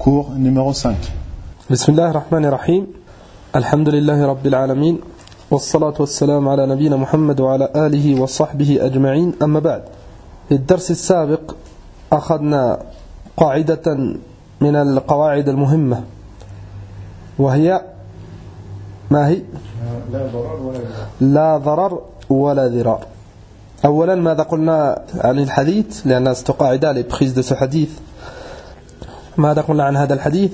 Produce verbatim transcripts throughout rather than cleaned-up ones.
cours numéro cinq. Bismillah ar-Rahman ar-Rahim. Alhamdulillahi Rabbil Alamin. والصلاة والسلام على نبينا محمد وعلى آله وصحبه أجمعين. أما بعد، في الدرس السابق أخذنا قاعدة من القواعد المهمة، وهي ما هي؟ لا ضرر ولا ضرار. لا ضرر ولا ضرار. أولا ماذا قلنا عن الحديث؟ لأن cette قاعدة les prises de ce hadith. ماذا قلنا عن هذا الحديث؟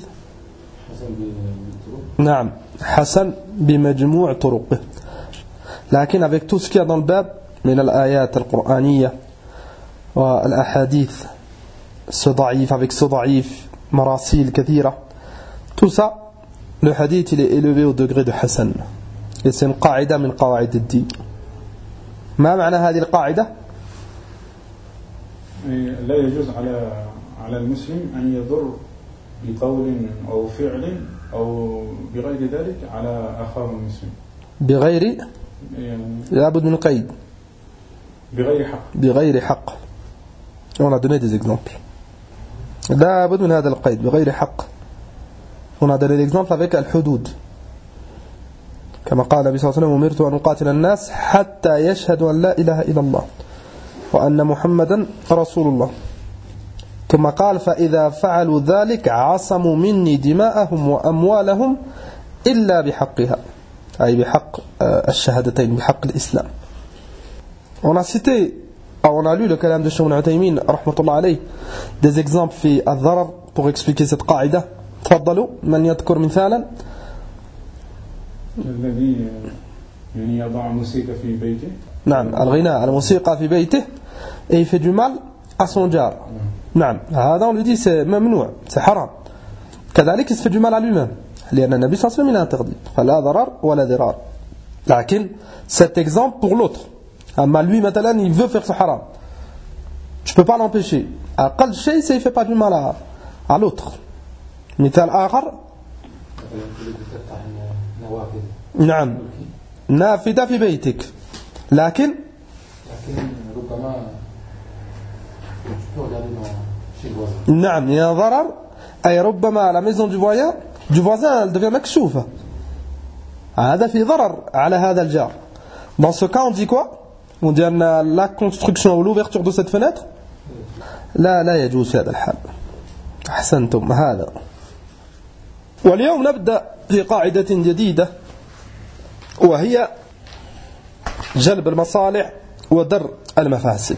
نعم، حسن بمجموع طرقه. لكن avec tout ce qu'il y a dans le bab من الآيات القرآنية والأحاديث ce ضعيف avec ce ضعيف مراسيل كثيرة, tout ça le hadith il est élevé au degré de Hassan, et c'est une قاعدة من قواعد الدين. ما معنى هذه القاعدة؟ لا يجوز على على المسلم أن يضر بقول أو فعل أو بغير ذلك على أخاه المسلم بغير لابد من قيد بغير حق بغير حق. On a donné des exemples. لابد من هذا القيد بغير حق. On a donné l'exemple avec الحدود, كما قال النبي صلى الله عليه وسلم: أمرت أن أقاتل الناس حتى يشهدوا أن لا إله إلا الله وأن محمدا رسول الله. ثم قال: فإذا فعلوا ذلك عصموا مني دماءهم وأموالهم إلا بحقها, أي بحق الشهادتين, بحق الإسلام. On a cité, on a lu le kalam de Cheikh Ibn Uthaymin rahmatullah alayh, des exemples في الضرر pour expliquer cette قاعدة. تفضلوا, من يذكر مثالا؟ الذي يعني يضع موسيقى في بيته. نعم, الغناء, الموسيقى في بيته, et il fait du mal à son jar. نعم, هذا on lui dit c'est ممنوع, c'est haram. كذلك il se fait du mal à lui-même, لأن النبي صلى الله عليه وسلم il a interdit. فلا ضرر ولا ضرار. لكن cet exemple pour l'autre, أما lui مثلا il veut faire ce haram, tu peux pas l'empêcher. أقل شيء c'est il fait pas du mal à, à l'autre. مثال آخر, نعم, نافذة في بيتك, لكن نعم, il y a un ضرر, أي ربما la maison du voisin du voisin elle devient مكشوفة, هذا في ضرر على هذا الجار. Dans ce cas on dit quoi? On dit la construction ou l'ouverture de cette fenêtre لا لا يجوز في هذا الحال. أحسنتم. هذا. واليوم نبدأ في قاعدة جديدة, وهي جلب المصالح ودرء المفاسد.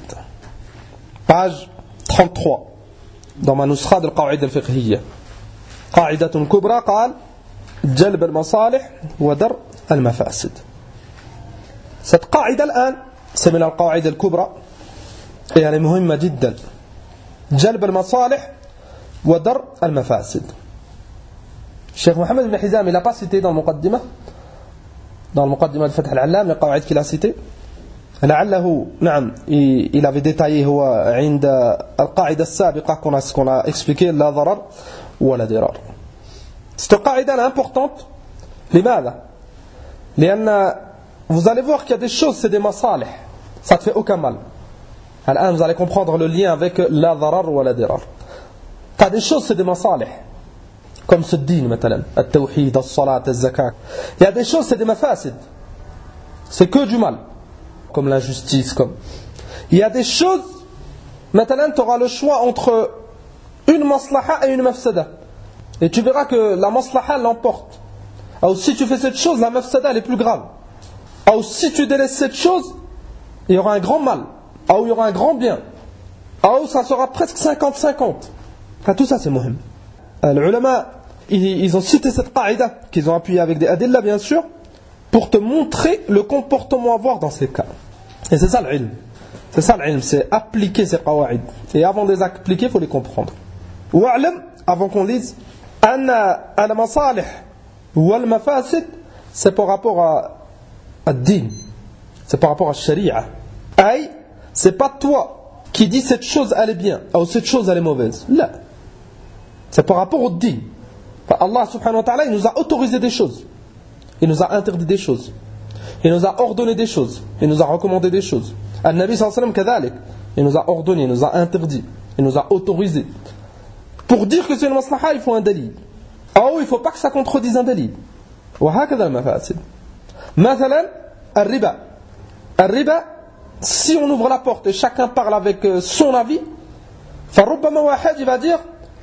page trente-trois dans ma نسخة القواعد الفقهية. قاعدة كبرى قال جلب المصالح ودرء المفاسد. cette قاعدة الآن c'est من القواعد الكبرى, et elle est مهمة جدا. جلب المصالح ودرء المفاسد. الشيخ محمد بن حزام il n'a pas cité dans le مقدمة dans le مقدمة de فتح العلام les قواعد qu'il a cité. لعله نعم il avait détaillé هو عند القاعدة السابقة qu'on a, qu'on a expliqué لا ضرر ولا ضرار. cette قاعدة est importante. لماذا؟ لأن vous allez voir qu'il y a des choses, c'est des masalih, ça ne te fait aucun mal. Alors vous allez comprendre le lien avec la ضرر ولا ضرار. tu as des choses, c'est des masalih, comme ce din مثلا التوحيد الصلاة الزكاة. il y a des choses, c'est des mafasid, c'est que du mal, comme l'injustice. Comme il y a des choses, maintenant tu auras le choix entre une maslaha et une mafsada, et tu verras que la maslaha l'emporte. Alors si tu fais cette chose, la mafsada elle est plus grave. Alors si tu délaisses cette chose, il y aura un grand mal, alors il y aura un grand bien, alors ça sera presque cinquante cinquante. Enfin, tout ça c'est muhim. Les ulama ils ont cité cette qaïda qu'ils ont appuyé avec des adilla bien sûr, pour te montrer le comportement à avoir dans ces cas. Et c'est ça l'ilm. C'est ça l'ilm, c'est appliquer ces qawaïd. Et avant de les appliquer, il faut les comprendre. Wa'lam, avant qu'on lise, anna al-masalih wal mafasid, c'est par rapport à ad-din. C'est par rapport à sharia. Aïe, c'est pas toi qui dis cette chose elle est bien, ou cette chose elle est mauvaise. Là. C'est par rapport au din. Allah subhanahu wa ta'ala, il nous a autorisé des choses. Il nous a interdit des choses. Il nous a ordonné des choses. Il nous a recommandé des choses. Al-Nabi sallallahu alayhi wa sallam kadhalik. Il nous a ordonné, il nous a interdit, il nous a autorisé. pour dire que c'est une maslaha, il faut un dalil. Oh, il ne faut pas que ça contredise un dalil. وهكذا المفاسد. مثلا الربا. الربا, si on ouvre la porte et chacun parle avec son avis, فربما واحد il va dire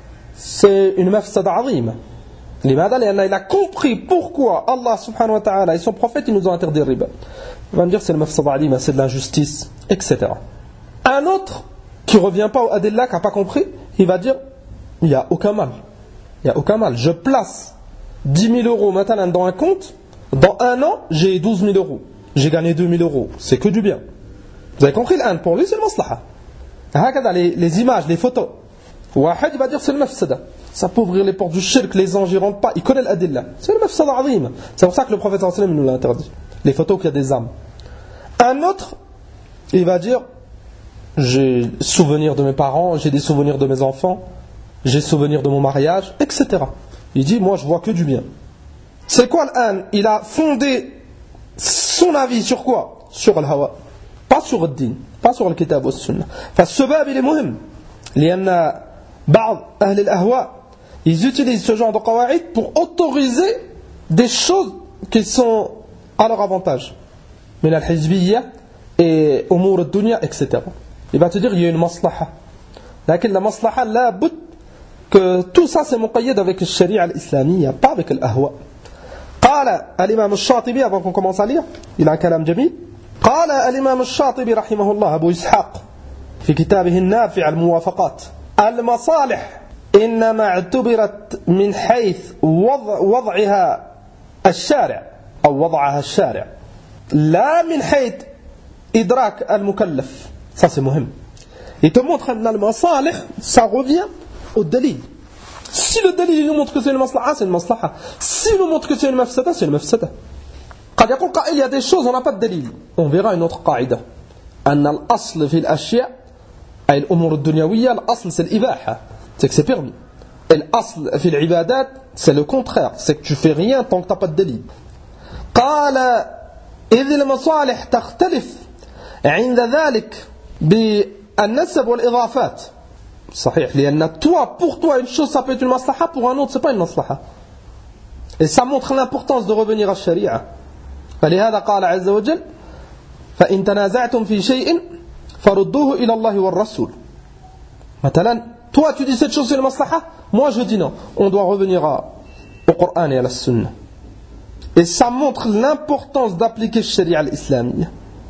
c'est une mafsada azima. لماذا؟ لأنه il a compris pourquoi Allah subhanahu wa ta'ala et son prophète ils nous ont interdit le riba. Il va me dire c'est une mafsada azima, c'est de l'injustice, et cetera. Un autre qui ne revient pas au adilla, qui n'a pas compris, il va dire il n'y a aucun mal. Il n'y a aucun mal. Je place dix mille euros maintenant dans un compte, dans un an, j'ai douze mille euros. J'ai gagné deux mille euros. C'est que du bien. Vous avez compris l'an? Pour lui, c'est le maslaha. Les, les images, les photos. Wahid, il va dire c'est le mafsada. Ça peut ouvrir les portes du shirk, les anges n'y rentrent pas. Il connaît l'adilla. C'est le mafsada azim. C'est pour ça que le prophète sallallahu alayhi wa sallam nous l'a interdit. Les photos qu'il y a des âmes. Un autre, il va dire j'ai souvenir de mes parents, j'ai des souvenirs de mes enfants, j'ai souvenir de mon mariage, et cetera. Il dit, moi je vois que du bien. C'est quoi l'an? Il a fondé son avis sur quoi? Sur le hawa. Pas sur le din, pas sur le kitab ou le sunnah. Ce bab il est muhim. لأن بعض أهل الأهواء ils utilisent ce genre de qawaïd pour autoriser des choses qui sont à leur avantage. من الحزبية et أمور الدنيا, et cetera. Il va te dire il y a une maslaha. لكن la maslaha لا بد que tout ça c'est muqayyad avec le sharia l'islamiyya, pas avec l'ahwa. قال الإمام الشاطبي, avant qu'on commence à lire, il a un kalam jamil. قال الإمام الشاطبي رحمه الله أبو إسحاق في كتابه النافع الموافقات المصالح إنما اعتبرت من حيث وضع وضعها الشارع أو وضعها الشارع لا من حيث إدراك المكلف. Ça c'est muhim. Il te montre que le masalih, ça revient au dalil. Si le dalil nous montre que c'est une maslaha, c'est une maslaha. Si nous montre que c'est une mafsada, c'est une mafsada. قد يقول قائل il y a des choses on n'a pas de dalil. On verra une autre قاعدة أن الأصل في الأشياء أي الأمور الدنيوية الأصل c'est الإباحة, c'est que c'est permis. Et l'asl في العبادات c'est le contraire, c'est que tu fais rien tant que tu n'as pas de dalil. قال إذ المصالح تختلف عند ذلك بالنسب والإضافات. صحيح لأن toi pour toi une chose ça peut être une maslaha, pour un autre c'est pas une maslaha. Et ça montre l'importance de revenir à la sharia. فلهذا قال عز وجل فإن تنازعتم في شيء فردوه إلى الله والرسول. مثلا toi tu dis cette chose c'est une maslaha, moi je dis non, on doit revenir à, au Coran et à la Sunna. Et ça montre l'importance d'appliquer le sharia l'islamiyya.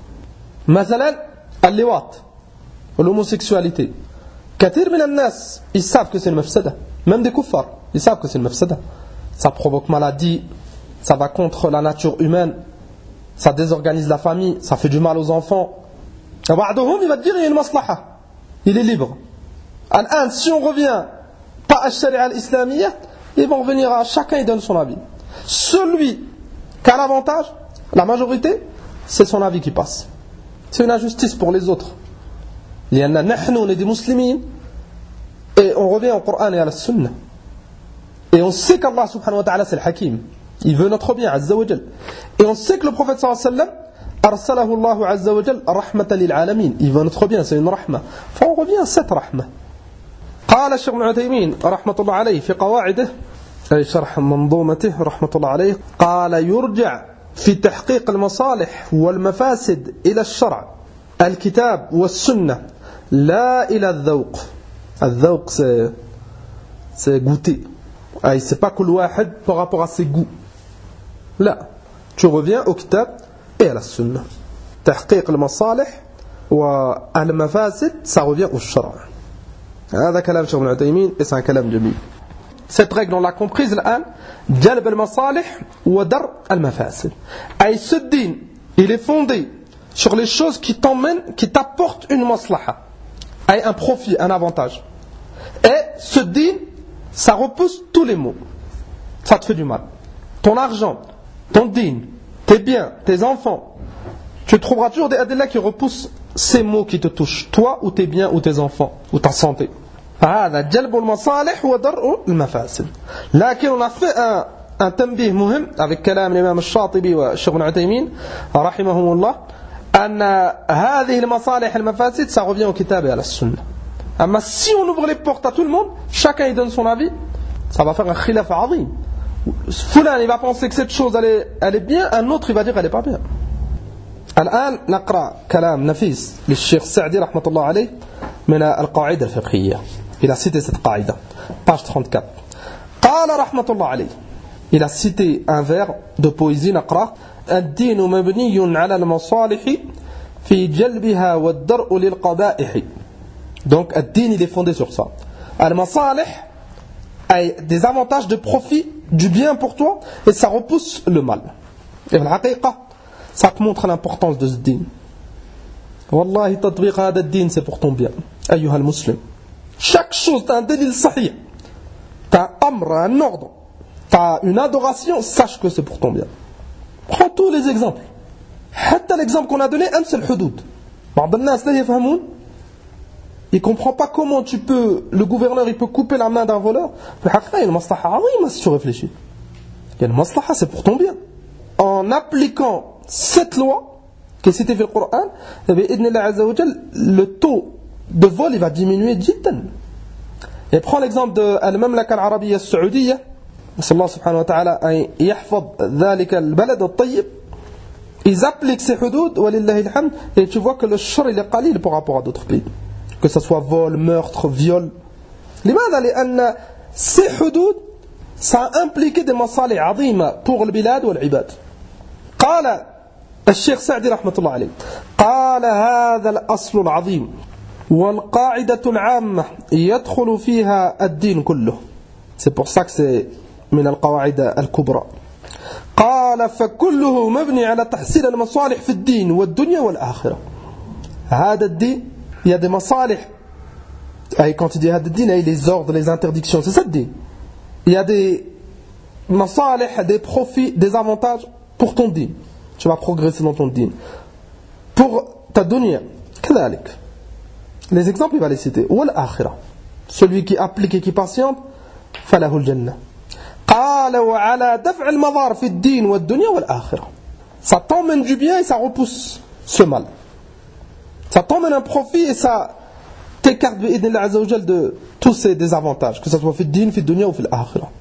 مثلا اللواط l'homosexualité. كثير من الناس ils savent que c'est une mafsada, même des kuffars ils savent que c'est une mafsada. Ça provoque maladie, ça va contre la nature humaine, ça désorganise la famille, ça fait du mal aux enfants. بعضهم il va te dire il y a une maslaha, il est libre. الآن si on revient pas à sharia l'islamiyya, ils vont revenir à chacun il donne son avis. Celui qui a l'avantage, la majorité, c'est son avis qui passe. C'est une injustice pour les autres. لأن نحن on est des musulmans et on revient au Coran et à la Sunna. Et on sait qu'Allah subhanahu wa ta'ala c'est le hakim. Il veut notre bien, azza wa jal. Et on sait que le prophète sallallahu alayhi wa sallam arsalahu Allahu azza wa jal rahmatan lil alamin. Il veut notre bien, c'est une rahma. Enfin, on revient à cette rahma. قال الشيخ ابن عثيمين رحمة الله عليه في قواعده أي شرح منظومته رحمة الله عليه قال يرجع في تحقيق المصالح والمفاسد إلى الشرع الكتاب والسنة لا إلى الذوق. الذوق c'est c'est goûter. Ay, c'est pas كل واحد par rapport à ses goûts. Là, tu reviens au kitab et à la sunna. تحقيق المصالح والمفاسد ça revient au شرع. هذا كلام شيخ ابن عثيمين et c'est un كلام جميل. Cette règle on l'a comprise الآن. جلب المصالح ودرء المفاسد. Ay, ce din, il est fondé sur les choses qui t'emmènent, qui t'apportent une maslaha, Ay, un profit, un avantage. Et ce din, ça repousse tous les maux. Ça te fait du mal. Ton argent, ton din, tes biens, tes enfants, tu trouveras toujours des adilla qui repoussent ces maux qui te touchent, toi ou tes biens ou tes enfants ou ta santé. هذا جلب المصالح ودرء المفاسد. لكن on a fait un un tanbih muhim avec كلام الإمام الشاطبي والشيخ ابن عثيمين رحمهم الله أن هذه المصالح المفاسد ça revient au kitab et à la sunna. Mais si on ouvre les portes à tout le monde, chacun y donne son avis, ça va faire un khilaf azim. Fulan il va penser que cette chose elle est, elle est bien, un autre il va dire elle est pas bien. الآن نقرأ كلام نفيس للشيخ السعدي رحمة الله عليه من القاعدة الفقهية. Il a cité cette قاعدة, page trente-quatre. قال رحمة الله عليه. Il a cité un vers de poésie نقرأ الدين مبني على المصالح في جلبها والدرء للقبائح. Donc الدين il est fondé sur ça. المصالح a des avantages de profit, du bien pour toi, et ça repousse le mal. Et الحقيقة ça te montre l'importance de ce din. Wallahi, tatbiq hada din, c'est pour ton bien. Ayyuha al-muslim. Chaque chose, t'as un dalil sahih. T'as un amr, un ordre. T'as une adoration, sache que c'est pour ton bien. Prends tous les exemples. Hatta l'exemple qu'on a donné, c'est le hudud. Il ne comprend pas comment tu peux, le gouverneur, il peut couper la main d'un voleur. Il y a une maslaha azima si tu réfléchis. Il y a une maslaha, c'est pour ton bien. En appliquant cette loi qui est citée dans le Coran, le taux de vol il va diminuer jiddan. Et prends l'exemple de al-Mamlaka al-Arabiyya al-Saoudiyya. Allah subhanahu wa ta'ala an yahfaz dhalika al-balad al-tayyib. Ils appliquent ces hudud, walillahi alhamd, et tu vois que le shar il est qalil par rapport à d'autres pays. Que ce soit vol, meurtre, viol. لماذا؟ لأن ces hudud ça a impliqué des masalih azima pour le bilad ou l'ibad. قال الشيخ سعدي رحمة الله عليه قال هذا الأصل العظيم والقاعدة العامة يدخل فيها الدين كله. C'est pour ça que c'est من القواعد الكبرى. قال فكله مبني على تحصيل المصالح في الدين والدنيا والآخرة. هذا الدين il y a des masalih. Et quand il dit هذا الدين il y a les ordres, les interdictions, c'est ça le din. Il y a des masalih, des profits, des avantages pour ton din. Tu vas progresser dans ton din. Pour ta dunya, كذلك. Les exemples, il va les citer. والآخرة. Celui qui applique et qui patiente, فله الجنة. قال وعلى دفع المضار في الدين والدنيا والآخرة. Ça t'emmène du bien et ça repousse ce mal. Ça t'emmène un profit et ça t'écarte بإذن الله عز وجل de tous ces désavantages, que ce soit في الدين, في الدنيا ou في الآخرة.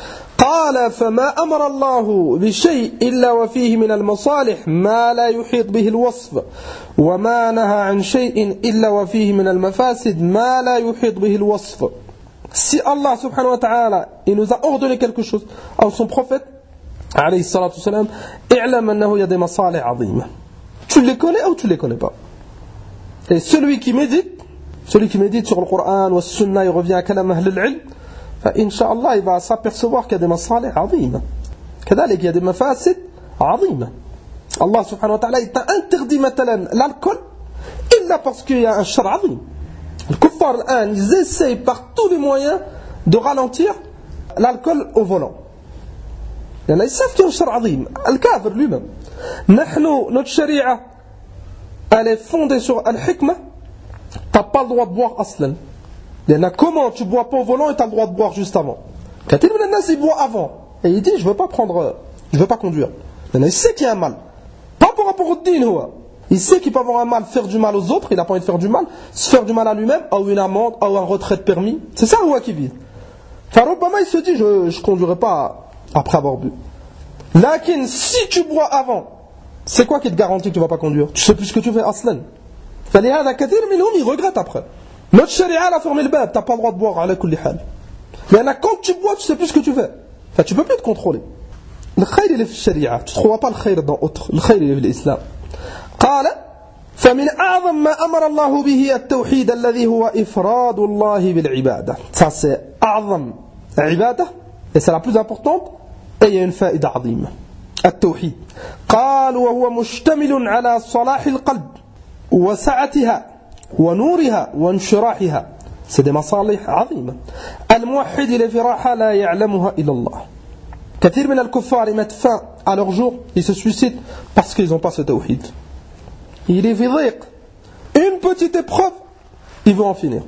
قال فما أمر الله بشيء إلا وفيه من المصالح ما لا يحيط به الوصف وما نهى عن شيء إلا وفيه من المفاسد ما لا يحيط به الوصف. Si Allah subhanahu wa ta'ala il nous a ordonné quelque chose à son prophète alayhi salatu wassalam, i'lam annahu ya des masalih azima. Tu les connais ou tu les connais pas? Et celui qui médite, celui qui médite sur le Coran ou la Sunna, il revient à kalam ahl al-ilm, فإنشاء il va s'apercevoir qu'il y a des masalih azima. كذلك il y a des mafasid azima. Allah subhanahu wa ta'ala il t'a interdit maintenant l'alcool illa parce qu'il y a un shar azim. Les kuffar الآن ils essayent par tous les moyens de ralentir l'alcool au volant. لأن ils savent qu'il y a un shar azim. الكافر lui-même. نحن notre sharia elle est fondée sur al-hikmah. T'as pas le droit de boire aslan. Comment tu bois pas au volant et tu as le droit de boire juste avant? Kathir min an-nas il boit avant et il dit je veux pas prendre, je veux pas conduire. Il sait qu'il y a un mal. Pas par rapport au din, il sait qu'il peut avoir un mal, faire du mal aux autres, il a pas envie de faire du mal, se faire du mal à lui-même, ou une amende, ou un retrait de permis. C'est ça ou qui vit. Faroubama il se dit je je conduirai pas après avoir bu. Lakin si tu bois avant, c'est quoi qui te garantit que tu vas pas conduire? Tu sais plus ce que tu fais aslan. فلهذا كثير منهم ils regrettent après. Notre charia a fermé le bab, tu n'as pas le droit de boire à la kulli hal. Mais quand tu bois, tu sais plus ce que tu fais. Enfin, tu ne peux plus te contrôler. Le khayr il est في الشريعة. Tu ne trouves pas le khayr dans autre. Le khayr il est في l'islam. قال فمن أعظم ما أمر الله به التوحيد الذي هو إفراد الله بالعبادة. Ça c'est أعظم عبادة et c'est la plus importante et il y a une فائدة عظيمة. التوحيد. قال وهو مشتمل على صلاح القلب وسعتها ونورها وانشراحها. C'est des masalih عظيمة. الموحد لفراحة لا يعلمها إلا الله. كثير من الكفار ils mettent fin à leur jour, ils se suicident parce qu'ils n'ont pas ce tawhid. Il est في ضيق. Une petite épreuve, ils vont en finir.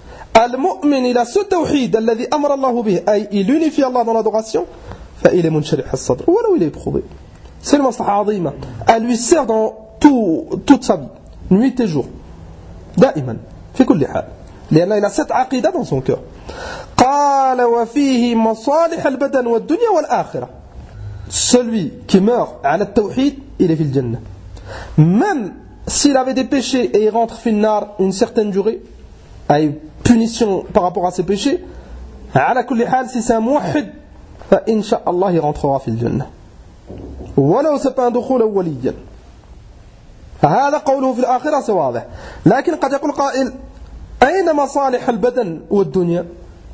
المؤمن il a ce tawhid الذي أمر الله به, أي il unifie Allah dans l'adoration, فإل منشرح الصدر ولو il est éprouvé. C'est une maslaha عظيمة. Elle lui sert dans tout, toute sa vie, nuit et jour. دائما في كل حال. لأن il a cette aqida dans son cœur. قال وفيه مصالح البدن والدنيا والآخرة. Celui qui meurt على التوحيد il est في الجنة. Même s'il avait des péchés et il rentre في النار une certaine durée, avec punition par rapport à ses péchés, على كل حال si c'est un موحد فإن شاء الله il rentrera في الجنة. ولو c'est pas un دخول أوليا. هذا قوله في الآخرة واضح. لكن قد يقول قائل أين مصالح البدن والدنيا؟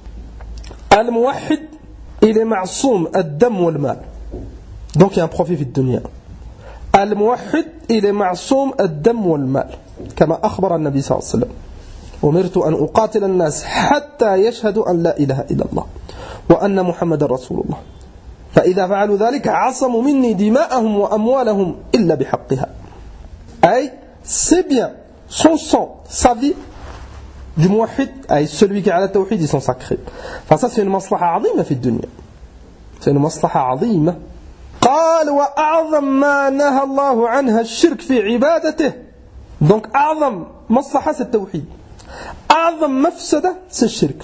الموحد il est معصوم الدم والمال. Donc il y a un profit في الدنيا. الموحد il est معصوم الدم والمال كما أخبر النبي صلى الله عليه وسلم أمرت أن أقاتل الناس حتى يشهدوا أن لا إله إلا الله وأن محمد رسول الله فإذا فعلوا ذلك عصموا مني دماءهم وأموالهم إلا بحقها. أي c'est bien son sang, sa vie du muwahhid, أي celui qui a la tawhid, ils sont sacrés. Enfin ça c'est une maslaha عظيمة في الدنيا. C'est une maslaha عظيمة. قال وأعظم ما نهى الله عنها الشرك في عبادته. Donc أعظم مصلحة c'est التوحيد. أعظم مفسدة c'est الشرك.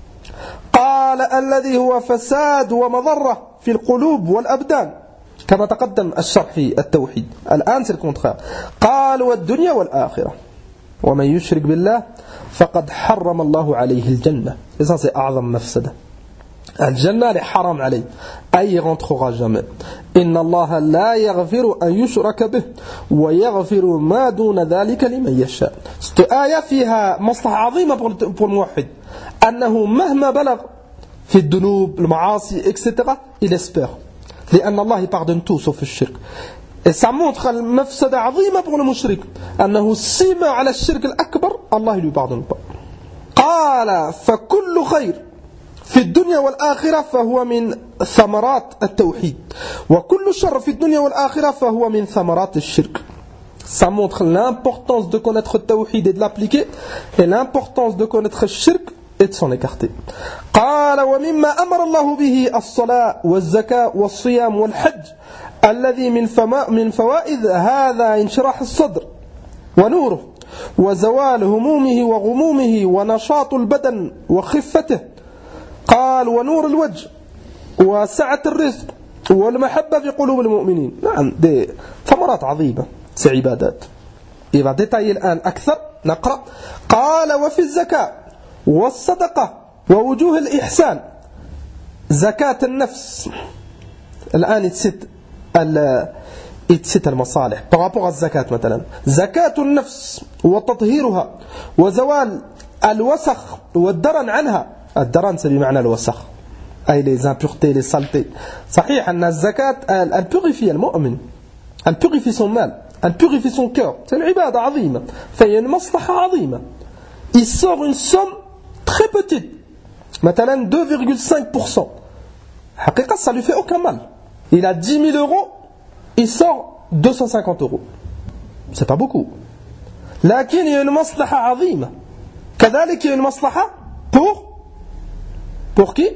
قال الذي هو فساد ومضرة في القلوب والأبدان كما تقدم الشرح في التوحيد. الآن c'est le contraire. قال والدنيا والآخرة ومن يشرك بالله فقد حرم الله عليه الجنة. Et ça c'est أعظم مفسدة. الجنة est حرام عليه أي rentrera jamais. إن الله لا يغفر أن يشرك به ويغفر ما دون ذلك لمن يشاء. cette آية فيها مصلحة عظيمة pour الموحد أنه مهما بلغ في الذنوب المعاصي et cetera il espère لأن الله pardonne tout sauf الشرك. Et ça montre المفسدة عظيمة pour le mushrik أنه سيما على الشرك الأكبر الله lui pardonne pas. قال فكل خير في الدنيا والآخرة فهو من ثمرات التوحيد وكل شر في الدنيا والآخرة فهو من ثمرات الشرك. Ça montre l'importance de connaître le tawhid et de l'appliquer et l'importance de connaître le shirk et de s'en écarter. قال ومما أمر الله به الصلاة والزكاة والصيام والحج الذي من من فوائد هذا انشراح الصدر ونوره وزوال همومه وغمومه ونشاط البدن وخفته. قال ونور الوجه وسعة الرزق والمحبة في قلوب المؤمنين. نعم دي ثمرات عظيمة سي عبادات. Il va détailler الآن أكثر. نقرأ. قال وفي الزكاة والصدقة ووجوه الإحسان. زكاة النفس الآن يتسد يتسد المصالح par rapport à الزكاة مثلا. زكاة النفس وتطهيرها وزوال الوسخ والدرن عنها. الدرن c'est بمعنى الوسخ أي les impuretés, les saletés. صحيح أن الزكاة elle purifie المؤمن, elle purifie son mal, elle purifie son cœur. C'est une عبادة عظيمة. فهي une مصلحة عظيمة. Il sort une somme très petite, مثلا deux virgule cinq pour cent. حقيقة ça lui fait aucun mal. Il a dix mille euros, il sort deux cent cinquante euros. C'est pas beaucoup. لكن il y a une مصلحة عظيمة. كذلك il y a une مصلحة pour Pour qui?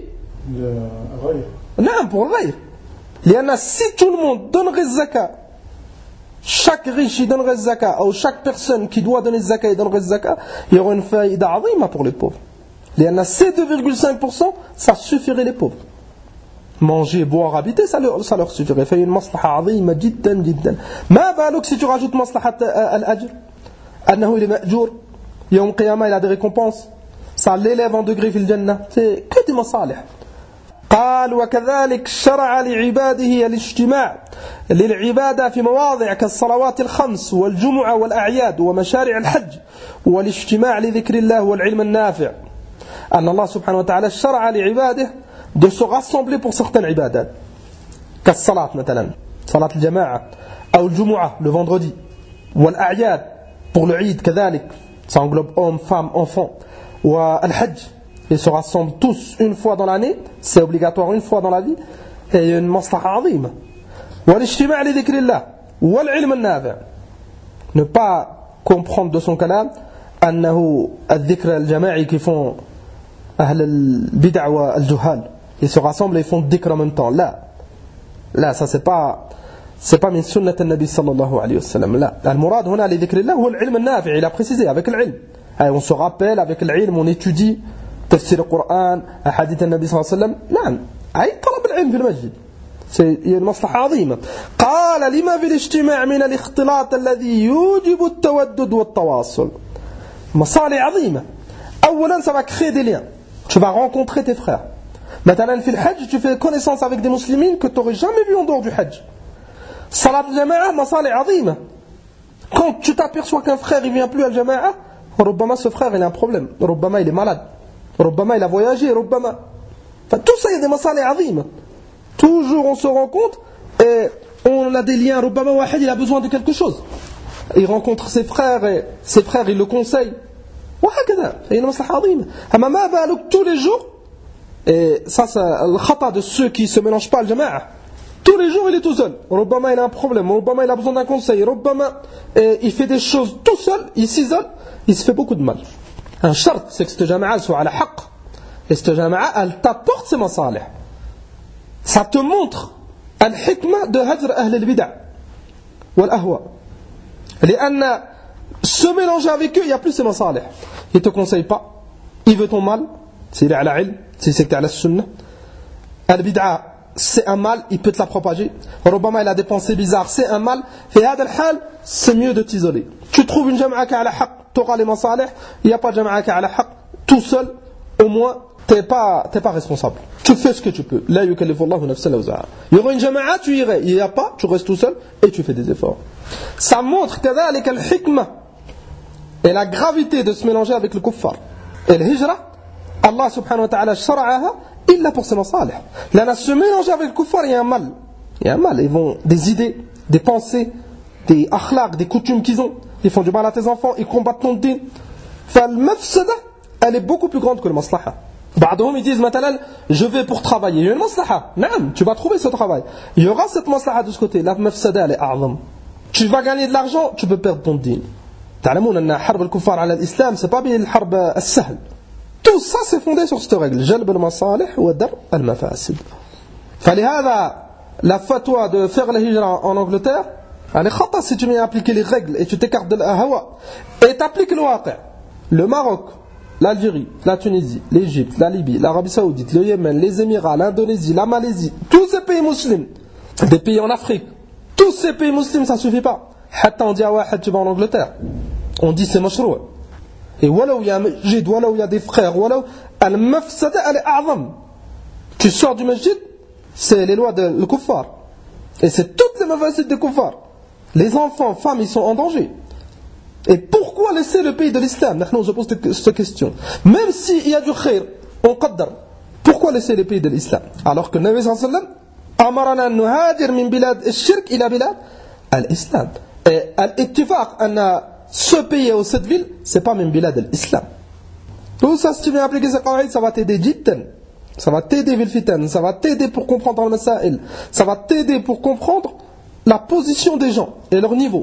Non, pour le غير. لأن si tout le monde donnerait zakat, chaque riche il donnerait zakat, ou chaque personne qui doit donner zakat il donnerait zakat, il y aurait une faïda عظيمة pour les pauvres. لأن ces deux virgule cinq pour cent ça suffirait les pauvres. Manger, boire, habiter, ça leur, ça leur suffirait. fait une maslaha عظيمة جدا جدا. ما بالك si tu rajoutes maslaha al-ajr, أنه il est مأجور يوم القيامة il a des récompenses. Ça l'élève en degré في الجنة. C'est que des مصالح. قال وكذلك شرع لعباده الاجتماع للعبادة في مواضع كالصلوات الخمس والجمعة والأعياد ومشارع الحج والاجتماع لذكر الله والعلم النافع. أن الله سبحانه وتعالى شرع لعباده de se rassembler pour certaines عبادات كالصلاة مثلا صلاة الجماعة أو الجمعة le vendredi والأعياد pour le Eid كذلك ça englobe hommes, femmes, enfants. والحج ils se rassemblent tous une fois dans l'année, c'est obligatoire une fois dans la vie et il y a une maslaha عظيمة. والاجتماع لذكر الله والعلم النافع. Ne pas comprendre de son kalam أنه الذكر الجماعي qui font أهل البدع والجهال ils se rassemblent et ils font le dhikr en même temps. Là, là ça c'est pas c'est pas min sunnat النبي صلى الله عليه وسلم. لا المراد هنا لذكر الله هو العلم النافع. Il a précisé avec العلم Et on se rappelle avec l'ilm, on étudie tafsir le Coran, hadith al-Nabi sallallahu alayhi wa sallam. نعم أي طلب العلم في المسجد هي مصلحة عظيمة. قال لما في الاجتماع من الاختلاط الذي يوجب التودد والتواصل. مصالح عظيمة. أولا ça va créer des liens. Tu vas rencontrer tes frères. مثلا في الحج tu fais connaissance avec des musulmans que tu n'aurais jamais vu en dehors du hajj. Salat al-jama'a مصالح عظيمة. Quand tu t'aperçois qu'un frère il vient plus à al-jama'a, ربما ce frère il a un problème. ربما il est malade. ربما il a voyagé. ربما. Enfin, tout ça il y a des masalih عظيمة. Toujours on se rend compte et on a des liens. ربما واحد il a besoin de quelque chose. Il rencontre ses frères et ses frères ils le conseillent. وهكذا. Il y a une maslaha عظيمة. أما ما بالك tous les jours. Et ça c'est le khata de ceux qui se mélangent pas à al-jama'a. Tous les jours il est tout seul. ربما il a un problème. ربما il a besoin d'un conseil. ربما il fait des choses tout seul. Il s'isole. Il se fait beaucoup de mal. Un shart c'est que cette jama'a soit ala haqq. Et cette jama'a elle t'apporte ses masalih. Ça te montre al-hikmah de hajr ahl al-bid'a wal ahwa. لأن se mélanger avec eux il n'y a plus ses masalih. Il te conseille pas. Il veut ton mal. S'il est ala ilm. Si c'est que tu es ala sunnah. Al-bid'a c'est un mal, il peut te la propager. ربما il a des pensées bizarres, c'est un mal. في هذا الحال c'est mieux de t'isoler. Tu trouves une jama'a qui est ala haqq, tu auras les masalih. Il n'y a pas de jama'a qui est ala haqq. Tout seul, au moins, tu n'es pas, t'es pas responsable. Tu fais ce que tu peux. La yukallifu Allahu nafsan illa wus'aha. Il y aura une jama'a, tu irais. Il n'y a pas, tu restes tout seul et tu fais des efforts. Ça montre كذلك الحكمة et la gravité de se mélanger avec le kuffar. Et le hijra, Allah subhanahu wa ta'ala shara'aha illa pour ses masalih. Là, se mélanger avec le kuffar, il y a un mal. Il y a un mal. Ils vont des idées, des pensées, des akhlaq, des coutumes qu'ils ont. Ils font du mal à tes enfants, ils combattent ton din. Fa al-mafsada, elle est beaucoup plus grande que le maslaha. بعضهم ils disent مثلا je vais pour travailler. Il y a une maslaha. نعم, tu vas trouver ce travail. Il y aura cette maslaha de ce côté. La mafsada elle est a'zam. Tu vas gagner de l'argent, tu peux perdre ton din. تعلمون أن حرب الكفار على الإسلام c'est pas بالحرب السهل. Tout ça c'est fondé sur cette règle. جلب المصالح ودرء المفاسد. فلهذا la fatwa de faire la hijra en Angleterre, elle est khata si tu viens appliquer les règles et tu t'écartes de la hawa et t'appliques le waqi'. Le Maroc, l'Algérie, la Tunisie, l'Égypte, la Libye, l'Arabie Saoudite, le Yémen, les Émirats, l'Indonésie, la Malaisie, tous ces pays musulmans, des pays en Afrique, tous ces pays musulmans ça suffit pas. Hatta on dit à Wahed tu vas en Angleterre, on dit c'est mashrou'. Et voilà où il y a un masjid, voilà où il y a des frères, voilà où al-mafsada elle est a'zam. Tu sors du masjid, c'est les lois de le kuffar. Et c'est toutes les mafasid des kuffar. Les enfants, femmes, ils sont en danger. Et pourquoi laisser le pays de l'islam? Nous, on se pose cette question. Même s'il y a du khayr, on qaddar. Pourquoi laisser le pays de l'islam? Alors que le Nabi sallallahu alayhi wa sallam amarana an nuhadir min bilad al-shirk ila bilad al-islam. Et al-ittifaq, ce pays ou cette ville, c'est pas min bilad al-islam. Tout ça, si tu viens appliquer ce qaïd, ça va t'aider jiddan. Ça va t'aider bil fitan, ça va t'aider pour comprendre le masail, ça va t'aider pour comprendre la position des gens et leur niveau.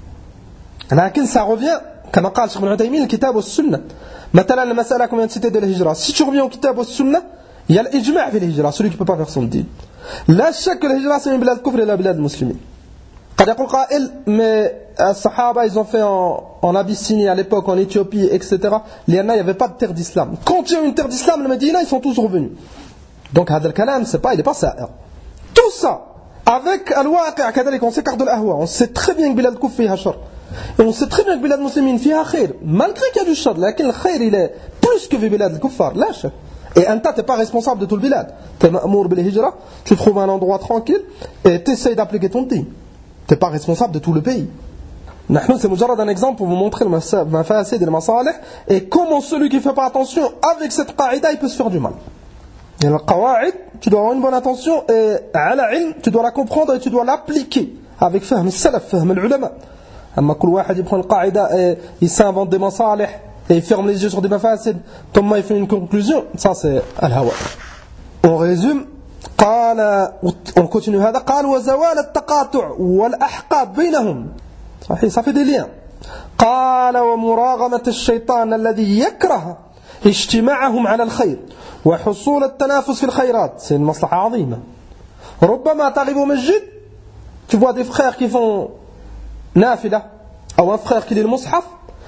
لكن ça revient كما قال شيخ ابن عثيمين الكتاب والسنة. مثلا المسألة comme vient de citer de l'hijra. Si tu reviens au kitab والسنة, il y a l'ijma' في l'hijra, celui qui peut pas faire son din. لا شك الهجرة c'est من بلاد الكفر إلى بلاد المسلمين. قد يقول قائل mais الصحابة ils ont fait en, en Abyssinie à l'époque, en Éthiopie, et cetera. Il n'y avait pas de terre d'islam. Quand il y a une terre d'islam, le Médina, ils sont tous revenus. Donc هذا الكلام c'est pas, il est pas سائر. Tout ça avec الواقع كذلك on s'écarte de l'ahwa. On sait très bien que بلاد الكفر فيها شر. Et on sait très bien que بلاد المسلمين فيها خير. Malgré qu'il y a du shar, لكن الخير il est plus que في بلاد الكفار. لا شك. Et anta t'es pas responsable de tout le bilad. T'es ma'mour bil hijra, tu trouves un endroit tranquille et t'essayes d'appliquer ton din. T'es pas responsable de tout le pays. نحن c'est مجرد un exemple pour vous montrer le mafasid et le masalih et comment celui qui fait pas attention avec cette qaïda il peut se faire du mal. Et le qawaid, tu dois avoir une bonne attention et ala ilm, tu dois la comprendre et tu dois l'appliquer avec fahm al-salaf, fahm al-ulama. أما كل واحد يبخل القاعدة et il s'invente des masalih et il ferme les yeux sur des mafasid, ثم il fait une conclusion, ça c'est al-hawa. On résume. قال on continue هذا قال وزوال التقاطع والأحقاد بينهم صحيح ça fait des liens قال ومراغمة الشيطان الذي يكره اجتماعهم على الخير وحصول التنافس في الخيرات c'est une مصلحة عظيمة ربما تغيب مسجد tu vois des frères qui font نافلة أو un frère qui lit le mushaf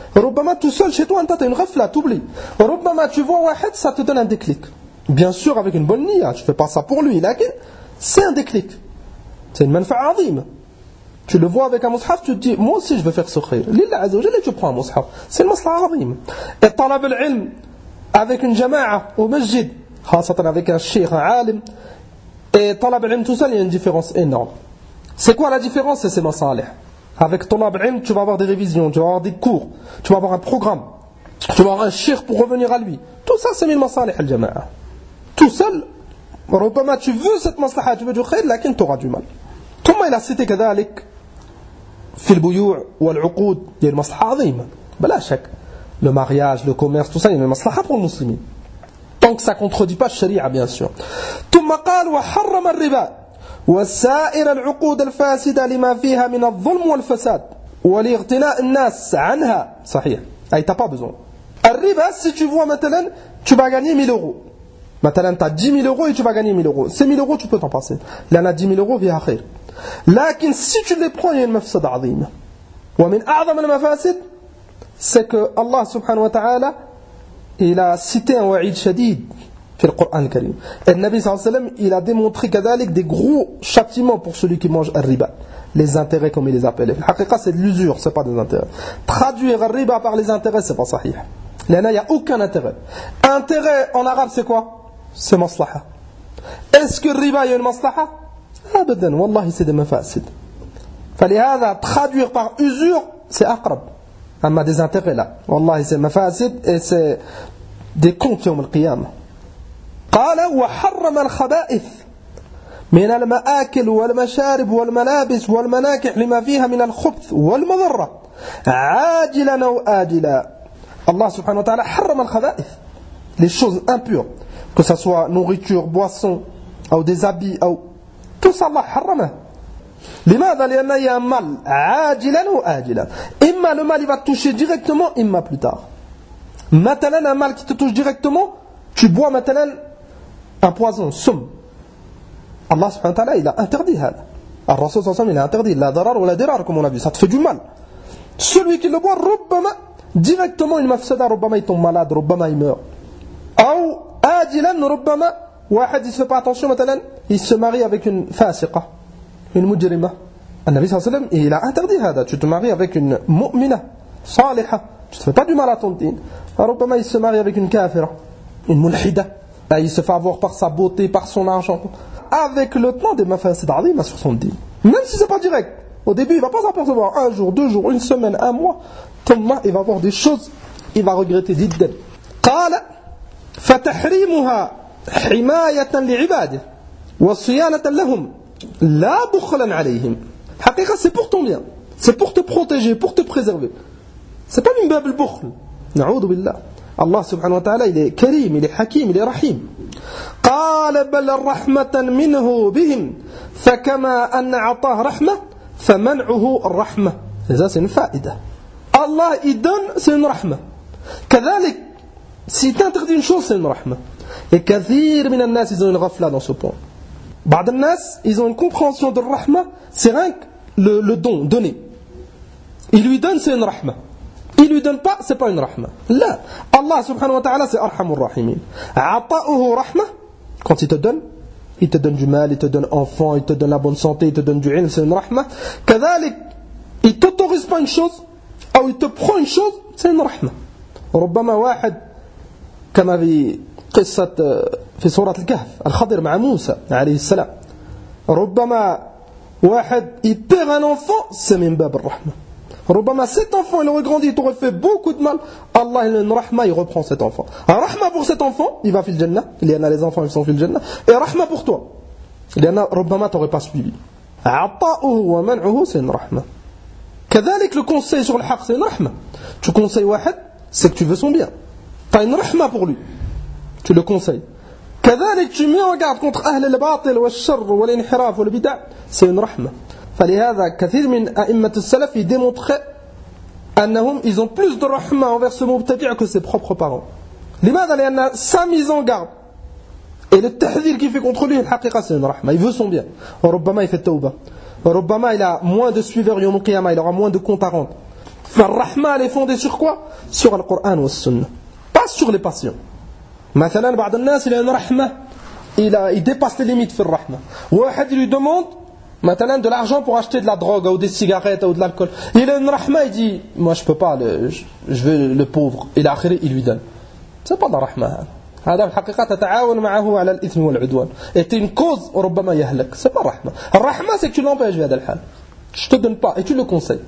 ربما tout seul chez toi, tu as une ghafla, t'oublies. ربما tu vois واحد, ça te donne un déclic. Bien sûr avec une bonne niya, tu fais pas ça pour lui, lakin c'est un déclic. C'est une manfa'a azim. Tu le vois avec un mushaf, tu te dis moi aussi je vais faire ce khayr. Lillah azza wa jalla, tu prends un mushaf. C'est une maslaha azim. Et talab al-ilm avec une jama'a au masjid, khasatan avec un cheikh, un alim, et talab al-ilm tout seul, il y a une différence énorme. C'est quoi la différence? C'est ces masalih. Avec talab al-ilm, tu vas avoir des révisions, tu vas avoir des cours, tu vas avoir un programme, tu vas avoir un cheikh pour revenir à lui. Tout ça c'est min masalih al-jama'a. Tout seul, ربما tu veux cette maslaha, tu veux du khayr, lakin tu auras du mal. ثم il a cité كذلك في البيوع والعقود, il y a une maslaha عظيمة بلا شك. Le mariage, le commerce, tout ça, il y a une maslaha pour le musulman. Tant que ça ne contredit pas la sharia, bien sûr. ثم قال وحرم الربا وسائر العقود الفاسدة لما فيها من الظلم والفساد ولإغتناء الناس عنها. صحيح. أي t'as pas besoin. الربا, si tu vois maintenant, tu vas gagner mille euros. Maintenant, tu as dix mille euros et tu vas gagner mille euros. Ces mille euros, tu peux t'en passer. Là, on a dix mille euros, via khayr. Lakin, si tu les prends, il y a une mafsad azim. Wa min a'zam al-mafasid, c'est que Allah subhanahu wa ta'ala, il a cité un wa'id shadid dans le Coran al-Karim. Et le Nabi sallallahu alayhi wa sallam, il a démontré qu'adalik des gros châtiments pour celui qui mange al-riba. Les intérêts, comme il les appelle. Le haqiqa, c'est de l'usure, c'est pas des intérêts. Traduire al-riba par les intérêts, c'est pas sahih. Là, il n'y a aucun intérêt. Intérêt en arabe, c'est quoi? C'est maslaha. Est-ce que le riba y a une maslaha? Abadan, wallahi c'est des mafasid. فلهذا traduire par usure, c'est aqrab. Amma des intérêts là. Wallahi c'est mafasid et c'est des comptes يوم القيامة. قال وحرم الخبائث من المآكل والمشارب والملابس والمناكح لما فيها من الخبث والمضرة عاجلا أو آجلا. Allah subhanahu wa ta'ala حرم الخبائث, les choses impures, que ce soit nourriture, boisson, ou des habits, ou tout ça Allah harrama. لماذا؟ لأن il y a un mal عاجلا ou آجلا. Imma le mal il va te toucher directement, imma plus tard. Maintenant un mal qui te touche directement, tu bois maintenant un poison, sum. Allah subhanahu wa ta'ala il a interdit ça. Ar-Rasul sallallahu alayhi wa sallam il a interdit la darar ou la dirar, comme on a vu, ça te fait du mal. Celui qui le boit, ربما directement une mafsada, ربما il tombe malade, ربما il meurt. Ou ajilan, ربما واحد il se fait pas attention, مثلا il se marie avec une fasiqa, une mujrima. Le Nabi sallallahu alayhi wa sallam il a interdit ça. Tu te maries avec une mu'mina saliha, tu ne fais pas du mal à ton din. ربما il se marie avec une kafira, une mulhida, il se fait avoir par sa beauté, par son argent. Avec le temps des mafasid azima sur son din, même si c'est pas direct. Au début il va pas s'apercevoir, un jour, deux jours, une semaine, un mois, il va voir des choses, il va regretter jiddan. قال فتحريمها حماية لعباده وصيانة لهم لا بخلا عليهم. حقيقة c'est pour ton bien, c'est pour te protéger, pour te préserver. C'est pas min bab al-bukhl. نعوذ بالله. Allah subhanahu wa ta'ala il est karim, il est hakim, il est rahim. قال بل رحمة منه بهم فكما أن عطاه رحمة فمنعه الرحمة. Ça c'est une faïda. Allah il donne, c'est une rahma. كذلك si t'interdis une chose, c'est une rahma. Et كثير من الناس ils ont une ghafla dans ce point. بعض الناس ils ont une compréhension de rahma, c'est rien que le, le don, donner. Il lui donne, c'est une rahma. Il lui donne pas, c'est pas une rahma. Là, Allah subhanahu wa ta'ala c'est arhamur rahimin. عطاؤه rahma, quand il te donne, il te donne du mal, il te donne enfant, il te donne la bonne santé, il te donne du ilm, c'est une rahma. كذلك il t'autorise pas une chose, ou il te prend une chose, c'est une rahma. ربما واحد كما في قصة في سورة الكهف الخضر مع موسى عليه السلام, ربما واحد il perd un enfant, c'est من باب الرحمة. ربما cet enfant il aurait grandi, il t'aurait fait beaucoup de mal, Allah il a une rahma, il reprend cet enfant. Un rahma pour cet enfant, il va fil jannah, il y en a les enfants ils sont fil jannah, et rahma pour toi, il y en a ربما t'aurais pas suivi. عطاؤه ومنعه c'est une rahma. كذلك le conseil sur le haq c'est une rahma. Tu conseilles واحد, c'est que tu veux son bien, tu as une rahma pour lui, tu le conseilles. كذلك tu mets en garde contre أهل الباطل والشر والانحراف والبدع, c'est une rahma. فلهذا كثير من أئمة السلف ils démontraient أنهم ils ont plus de rahma envers ce mubtadi' que ses propres parents. لماذا؟ لأن sa mise en garde et le tahdhir qu'il fait contre lui, الحقيقة c'est une rahma, il veut son bien. ربما il fait tawbah, ربما il a moins de suiveurs يوم القيامة, il aura moins de comptes à rendre. Ar-Rahma elle est fondée sur quoi? Sur le Coran ou le Sunna, pas sur les passions. مثلا بعض الناس il a une rahma, il, a, il dépasse les limites في الرحمة. واحد lui demande مثلا de l'argent pour acheter de la drogue ou des cigarettes ou de l'alcool. Il a une rahma, il dit moi je peux pas, le, je, je veux le pauvre. Et l'akhir il lui donne. C'est pas de la rahma. هذا في الحقيقة تتعاون معه على الإثم والعدوان. Et c'est une cause ربما يهلك. C'est pas rahma. الرحمة c'est que tu l'empêches في هذا الحال. Je te donne pas et tu le conseilles.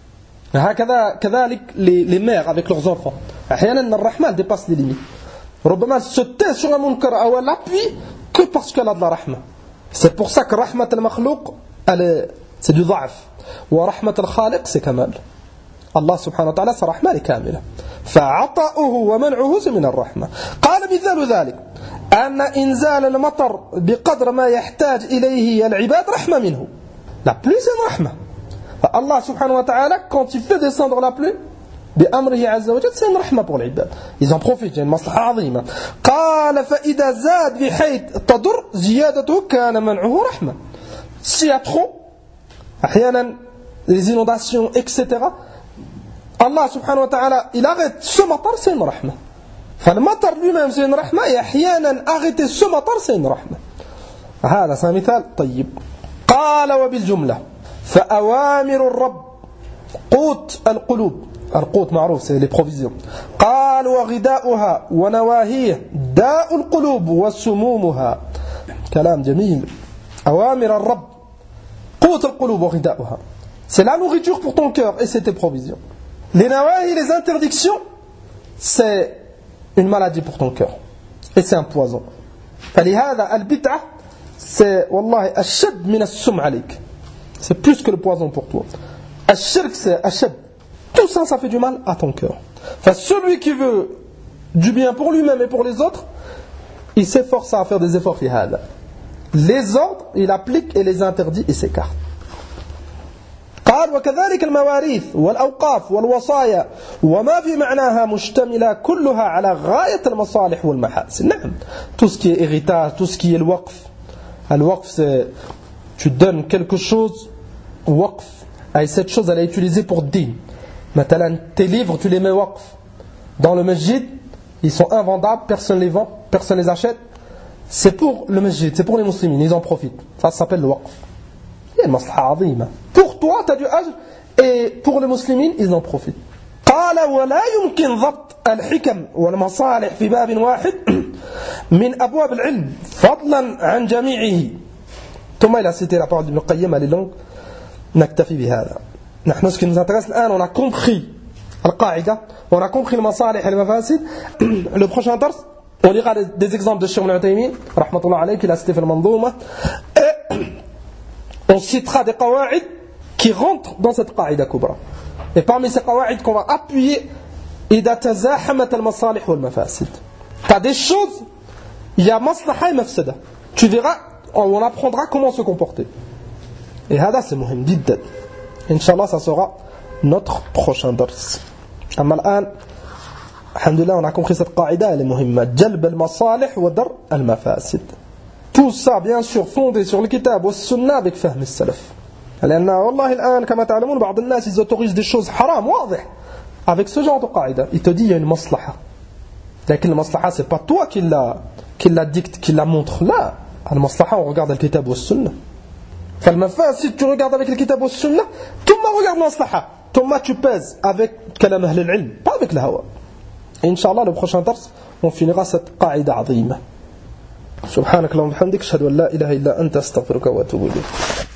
هكذا كذلك les, les mères avec leurs enfants. أحيانا الرحمة dépasse les limites. ربما se tait sur un munkar ou elle appuie que parce qu'elle a de la rahma. C'est pour ça que rahmat al-makhlouq c'est du ضعف ورحمة الخالق c'est kamal. Allah subhanahu wa ta'ala sa rahma est kamila. فعطاؤه ومنعه c'est من الرحمة. قال مثال ذلك أن إنزال المطر بقدر ما يحتاج إليه العباد رحمة منه. La pluie c'est une rahma. Allah subhanahu wa ta'ala quand il fait descendre la pluie بأمره عز وجل c'est une rahma pour les ibad. Ils en profitent, il y a une maslaha عظيمة. قال فإذا زاد بحيث تضر زيادته كان منعه رحمة. S'il y a trop, أحيانا les inondations, et cetera. Allah subhanahu wa ta'ala il arrête ce matar, c'est une rahma. فالمطر lui-même c'est une rahma et أحيانا arrêter ce matar c'est une rahma. هذا c'est un مثال طيب. قال وبالجملة فأوامر الرب قوت القلوب. القوت معروف c'est les provisions. قال وغذاؤها ونواهيه داء القلوب وسمومها. كلام جميل. أوامر الرب قوت القلوب وغذاؤها. C'est la nourriture pour ton cœur et c'est tes provisions. Les nawahi, les interdictions, c'est une maladie pour ton cœur et c'est un poison. فلهذا البدعة c'est والله أشد من السم عليك. C'est plus que le poison pour toi. الشرك c'est أشد. Tout ça, ça fait du mal à ton cœur. Enfin, celui qui veut du bien pour lui-même et pour les autres, il s'efforce à faire des efforts. Les ordres, il applique et les interdits, il s'écarte. قال وكذلك المواريث والأوقاف والوصايا وما في معناها مشتملة كلها على غاية المصالح والمحاسن. نعم. Tout ce qui est héritage, tout ce qui est le waqf. Le waqf, c'est tu donnes quelque chose, waqf, et cette chose elle est utilisée pour din. Maintenant, tes livres, tu les mets waqf. Dans le masjid, ils sont invendables, personne ne les vend, personne ne les achète. C'est pour le masjid, c'est pour les musulmans, ils en profitent. Ça s'appelle le waqf. Il y a une maslaha azima. Pour toi, tu as du ajr, et pour les musulmans, ils en profitent. قال ولا يمكن ضبط الحكم والمصالح في باب واحد من أبواب العلم فضلا عن جميعه. ثم il a cité la parole d'Ibn Qayyim, elle est longue. نكتفي بهذا. نحن ce qui nous intéresse الآن, on a compris القاعدة, on a compris le masalih et le mafasid. Le prochain dars, on lira des exemples de Cheikh Ibn Uthaymin rahmatullah alayhi qui l'a cité في المنظومة, et on citera des qawa'id qui rentrent dans cette qaïda kubra. Et parmi ces qawa'id qu'on va appuyer, إذا تزاحمت المصالح والمفاسد. Tu as des choses, il y a maslaha et mafsada. Tu verras, on apprendra comment se comporter. Et هذا c'est مهم جدا. Inch'Allah, ça sera notre prochain dars. أما الآن الحمد لله on a compris cette qaïda, elle est مهمة. جلب المصالح ودرء المفاسد. Tout ça bien sûr fondé sur le kitab ou sunna avec فهم السلف. لأن والله الآن كما تعلمون بعض الناس ils autorisent des choses haram واضح avec ce genre de qaïda. Il te dit il y a une maslaha. لكن المصلحة c'est pas toi qui la qui la dicte, qui la montre. Là, المصلحة on regarde le kitab ou sunna. فالمفاسد tu regardes avec le kitab ou sunna, ثم regarde المصلحة, ثم tu pèses avec كلام أهل العلم, pas avec le hawa. Inch'Allah le prochain dars on finira cette qaïda عظيمة. سبحانك اللهم وبحمدك أشهد أن لا إله إلا أنت أستغفرك وأتوب إليك.